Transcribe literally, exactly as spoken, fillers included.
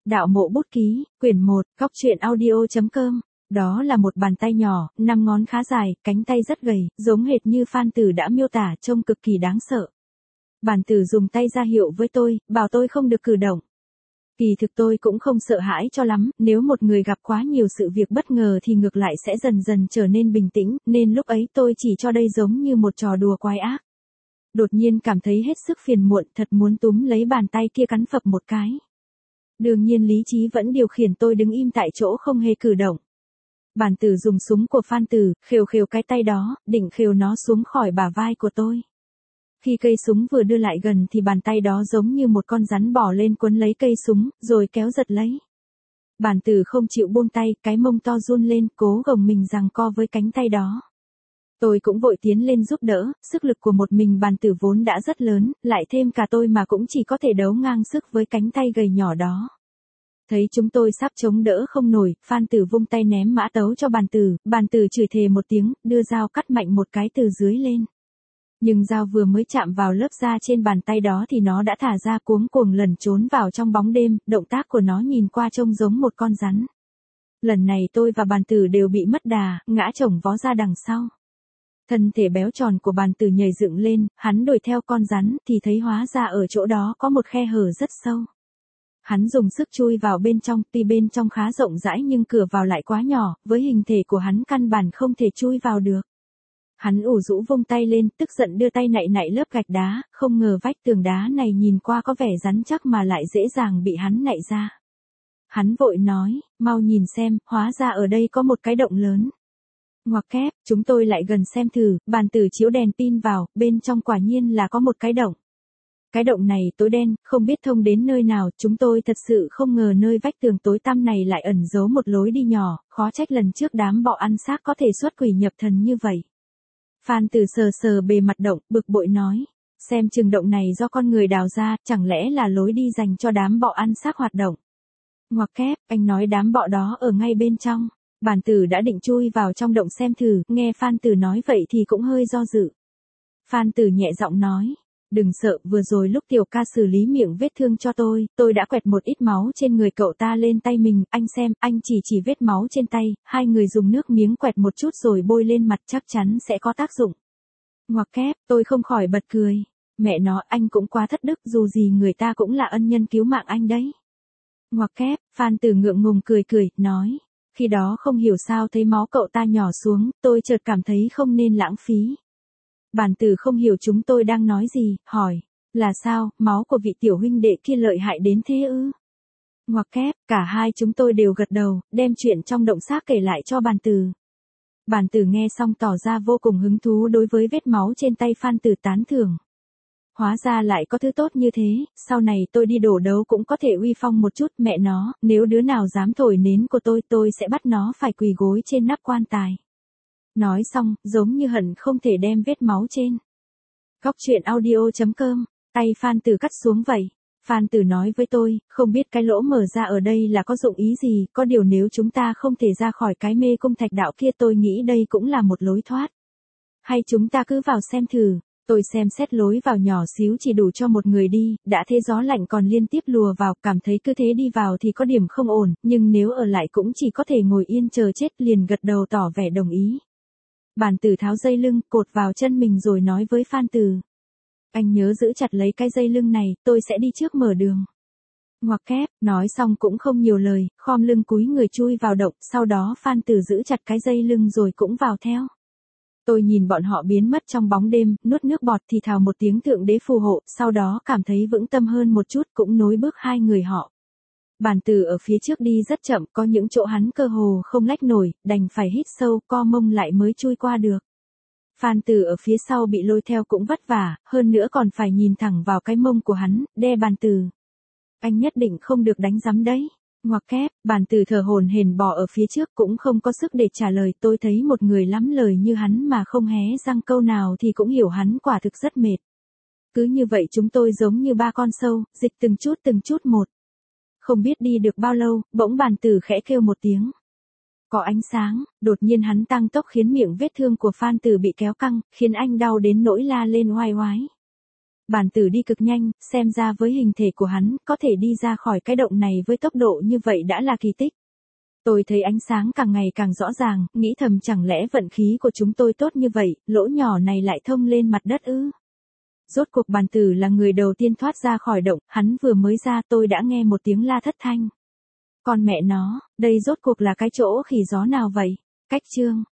Đạo mộ bút ký, quyển một, góc truyện audio.com. Đó là một bàn tay nhỏ, năm ngón khá dài, cánh tay rất gầy, giống hệt như Phan Tử đã miêu tả, trông cực kỳ đáng sợ. Bàn Tử dùng tay ra hiệu với tôi, bảo tôi không được cử động. Kỳ thực tôi cũng không sợ hãi cho lắm, nếu một người gặp quá nhiều sự việc bất ngờ thì ngược lại sẽ dần dần trở nên bình tĩnh, nên lúc ấy tôi chỉ cho đây giống như một trò đùa quái ác. Đột nhiên cảm thấy hết sức phiền muộn, thật muốn túm lấy bàn tay kia cắn phập một cái. Đương nhiên lý trí vẫn điều khiển tôi đứng im tại chỗ không hề cử động. Bàn Tử dùng súng của Phan Tử, khều khều cái tay đó, định khều nó xuống khỏi bả vai của tôi. Khi cây súng vừa đưa lại gần thì bàn tay đó giống như một con rắn bò lên quấn lấy cây súng, rồi kéo giật lấy. Bàn Tử không chịu buông tay, cái mông to run lên, cố gồng mình giằng co với cánh tay đó. Tôi cũng vội tiến lên giúp đỡ, sức lực của một mình Bàn Tử vốn đã rất lớn, lại thêm cả tôi mà cũng chỉ có thể đấu ngang sức với cánh tay gầy nhỏ đó. Thấy chúng tôi sắp chống đỡ không nổi, Phan Tử vung tay ném mã tấu cho Bàn Tử, Bàn Tử chửi thề một tiếng, đưa dao cắt mạnh một cái từ dưới lên. Nhưng dao vừa mới chạm vào lớp da trên bàn tay đó thì nó đã thả ra cuống cuồng lẩn trốn vào trong bóng đêm, động tác của nó nhìn qua trông giống một con rắn. Lần này tôi và Bàn Tử đều bị mất đà, ngã chồng vó ra đằng sau. Thân thể béo tròn của Bàn Tử nhảy dựng lên, hắn đuổi theo con rắn thì thấy hóa ra ở chỗ đó có một khe hở rất sâu. Hắn dùng sức chui vào bên trong, tuy bên trong khá rộng rãi nhưng cửa vào lại quá nhỏ, với hình thể của hắn căn bản không thể chui vào được. Hắn ủ rũ vung tay lên, tức giận đưa tay nạy nạy lớp gạch đá, không ngờ vách tường đá này nhìn qua có vẻ rắn chắc mà lại dễ dàng bị hắn nạy ra. Hắn vội nói, mau nhìn xem, hóa ra ở đây có một cái động lớn. Ngoặc kép, chúng tôi lại gần xem thử, Bàn Tử chiếu đèn pin vào, bên trong quả nhiên là có một cái động. Cái động này tối đen, không biết thông đến nơi nào, chúng tôi thật sự không ngờ nơi vách tường tối tăm này lại ẩn giấu một lối đi nhỏ, khó trách lần trước đám bọ ăn xác có thể xuất quỷ nhập thần như vậy. Phan Tử sờ sờ bề mặt động, bực bội nói, xem chừng động này do con người đào ra, chẳng lẽ là lối đi dành cho đám bọ ăn xác hoạt động. Ngoặc kép, anh nói đám bọ đó ở ngay bên trong. Bàn Tử đã định chui vào trong động xem thử, nghe Phan Tử nói vậy thì cũng hơi do dự. Phan Tử nhẹ giọng nói, đừng sợ, vừa rồi lúc tiểu ca xử lý miệng vết thương cho tôi, tôi đã quẹt một ít máu trên người cậu ta lên tay mình, anh xem, anh chỉ chỉ vết máu trên tay, hai người dùng nước miếng quẹt một chút rồi bôi lên mặt chắc chắn sẽ có tác dụng. Ngoặc kép, tôi không khỏi bật cười, mẹ nó, anh cũng quá thất đức, dù gì người ta cũng là ân nhân cứu mạng anh đấy. Ngoặc kép, Phan Tử ngượng ngùng cười cười, nói. Khi đó không hiểu sao thấy máu cậu ta nhỏ xuống, tôi chợt cảm thấy không nên lãng phí. Bàn Tử không hiểu chúng tôi đang nói gì, hỏi, là sao, máu của vị tiểu huynh đệ kia lợi hại đến thế ư? Ngoặc kép, cả hai chúng tôi đều gật đầu, đem chuyện trong động xác kể lại cho Bàn Tử. Bàn Tử nghe xong tỏ ra vô cùng hứng thú đối với vết máu trên tay Phan Tử, tán thưởng. Hóa ra lại có thứ tốt như thế, sau này tôi đi đổ đấu cũng có thể uy phong một chút, mẹ nó, nếu đứa nào dám thổi nến của tôi, tôi sẽ bắt nó phải quỳ gối trên nắp quan tài. Nói xong, giống như hận không thể đem vết máu trên. Góc truyện audio.com, tay Phan Tử cắt xuống vậy. Phan Tử nói với tôi, không biết cái lỗ mở ra ở đây là có dụng ý gì, có điều nếu chúng ta không thể ra khỏi cái mê cung thạch đạo kia tôi nghĩ đây cũng là một lối thoát. Hay chúng ta cứ vào xem thử. Tôi xem xét lối vào nhỏ xíu chỉ đủ cho một người đi, đã thế gió lạnh còn liên tiếp lùa vào, cảm thấy cứ thế đi vào thì có điểm không ổn, nhưng nếu ở lại cũng chỉ có thể ngồi yên chờ chết, liền gật đầu tỏ vẻ đồng ý. Bàn Tử tháo dây lưng, cột vào chân mình rồi nói với Phan Tử. Anh nhớ giữ chặt lấy cái dây lưng này, tôi sẽ đi trước mở đường. Ngoặc kép, nói xong cũng không nhiều lời, khom lưng cúi người chui vào động, sau đó Phan Tử giữ chặt cái dây lưng rồi cũng vào theo. Tôi nhìn bọn họ biến mất trong bóng đêm, nuốt nước bọt thì thào một tiếng Thượng Đế phù hộ, sau đó cảm thấy vững tâm hơn một chút cũng nối bước hai người họ. Bàn Tử ở phía trước đi rất chậm, có những chỗ hắn cơ hồ không lách nổi, đành phải hít sâu, co mông lại mới chui qua được. Phan Tử ở phía sau bị lôi theo cũng vất vả, hơn nữa còn phải nhìn thẳng vào cái mông của hắn, đe Bàn Tử. Anh nhất định không được đánh giấm đấy. Ngoặc kép, Bàn Tử thở hổn hển bò ở phía trước cũng không có sức để trả lời, tôi thấy một người lắm lời như hắn mà không hé răng câu nào thì cũng hiểu hắn quả thực rất mệt. Cứ như vậy chúng tôi giống như ba con sâu, dịch từng chút từng chút một. Không biết đi được bao lâu, bỗng Bàn Tử khẽ kêu một tiếng. Có ánh sáng, đột nhiên hắn tăng tốc khiến miệng vết thương của Phan Tử bị kéo căng, khiến anh đau đến nỗi la lên oai oái. Bàn tử đi cực nhanh, xem ra với hình thể của hắn, có thể đi ra khỏi cái động này với tốc độ như vậy đã là kỳ tích. Tôi thấy ánh sáng càng ngày càng rõ ràng, nghĩ thầm chẳng lẽ vận khí của chúng tôi tốt như vậy, lỗ nhỏ này lại thông lên mặt đất ư? Rốt cuộc bàn tử là người đầu tiên thoát ra khỏi động, hắn vừa mới ra tôi đã nghe một tiếng la thất thanh. Con mẹ nó, đây rốt cuộc là cái chỗ khỉ gió nào vậy? Cách chương